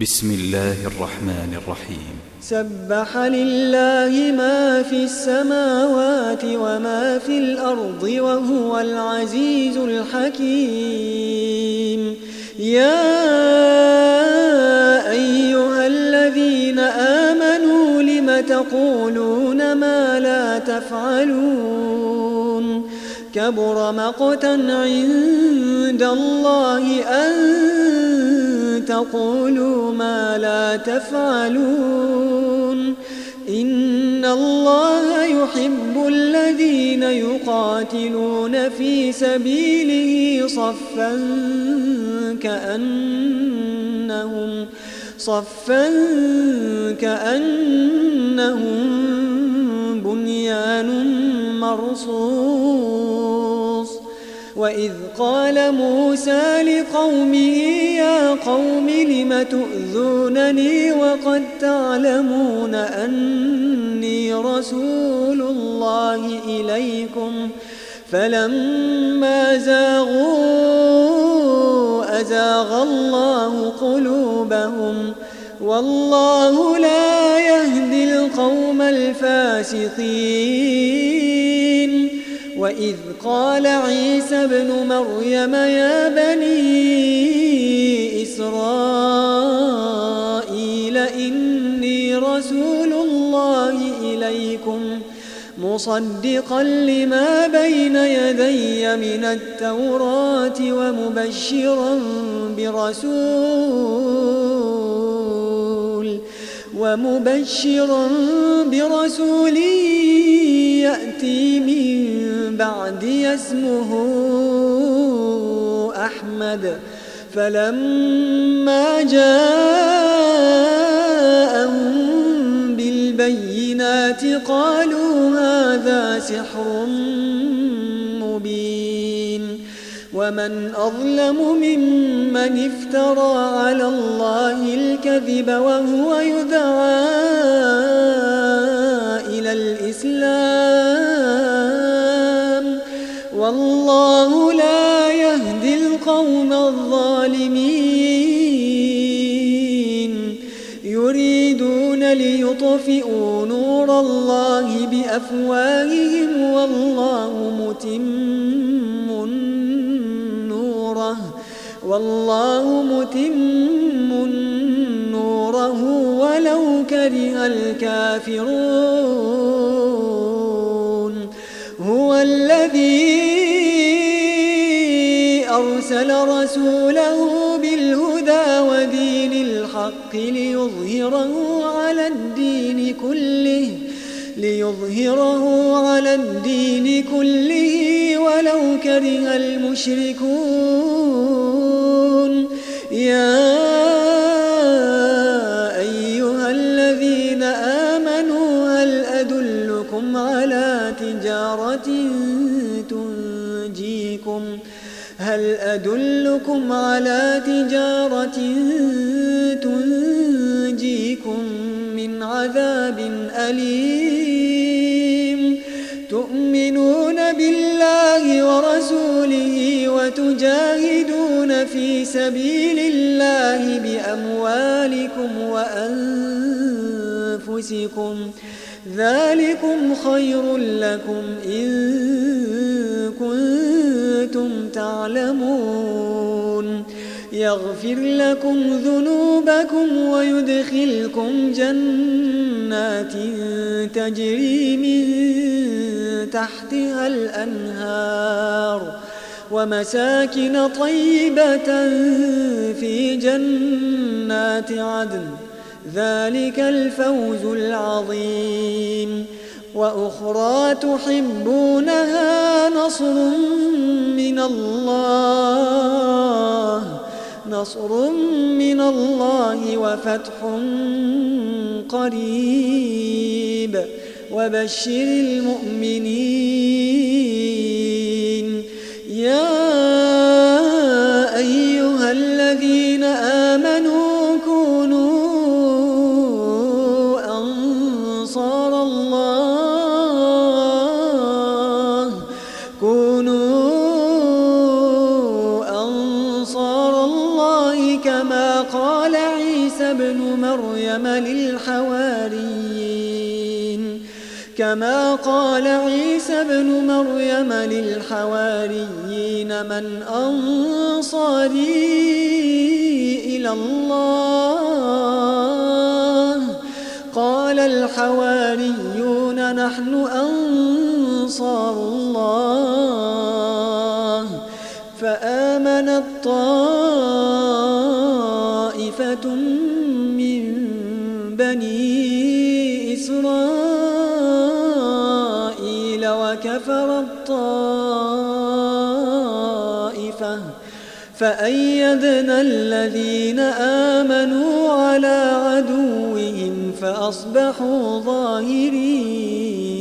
بسم الله الرحمن الرحيم. سبح لله ما في السماوات وما في الأرض وهو العزيز الحكيم. يا أيها الذين آمنوا لم تقولون ما لا تفعلون؟ كبر مقتا عند الله أن تقولوا ما لا تفعلون. إن الله يحب الذين يقاتلون في سبيله صفا كأنهم بنيان مرصوص. وإذ قال موسى لقومه يا قوم لم تؤذونني وقد تعلمون أني رسول الله إليكم فلما زاغوا أزاغ الله قلوبهم والله لا يهدي القوم الفاسقين. وإذ قال عيسى ابن مريم يا بني إسرائيل إني رسول الله إليكم مصدقا لما بين يدي من التوراة ومبشرا برسول يأتي من بعدي اسمه أحمد. فلما جاءهم بالبينات قالوا هذا سحر مبين. ومن أظلم ممن افترى على الله الكذب وهو يدعى إلى الإسلام والله لا يهدي القوم الظالمين. يريدون ليطفئوا نور الله بأفواههم والله متم نوره ولو كره الكافرون. هو الذي أرسل رسوله بالهدى ودين الحق ليظهره على الدين كله ولو كره المشركون. يا أيها الذين آمنوا هل أدلكم على تجارة تنجيكم من عذاب أليم؟ تؤمنون بالله ورسوله وتجاهدون في سبيل الله بأموالكم وأنفسكم ذلكم خير لكم إن كنتم تعلمون. يغفر لكم ذنوبكم ويدخلكم جنات تجري من تحتها الأنهار ومساكن طيبة في جنات عدن ذلك الفوز العظيم. وأخرى تحبونها نصر من الله وفتح قريب وبشر المؤمنين. يا أيها الذين آمنوا كونوا أنصار الله كما قال عيسى عيسى بن مريم للحواريين كما قال عيسى بن مريم للحواريين من أنصاري إلى الله قال الحواريون نحن أنصار الله فآمنت طائفة من بني إسرائيل وكفرت طائفة فأيدنا الذين آمنوا على عدوهم فأصبحوا ظاهرين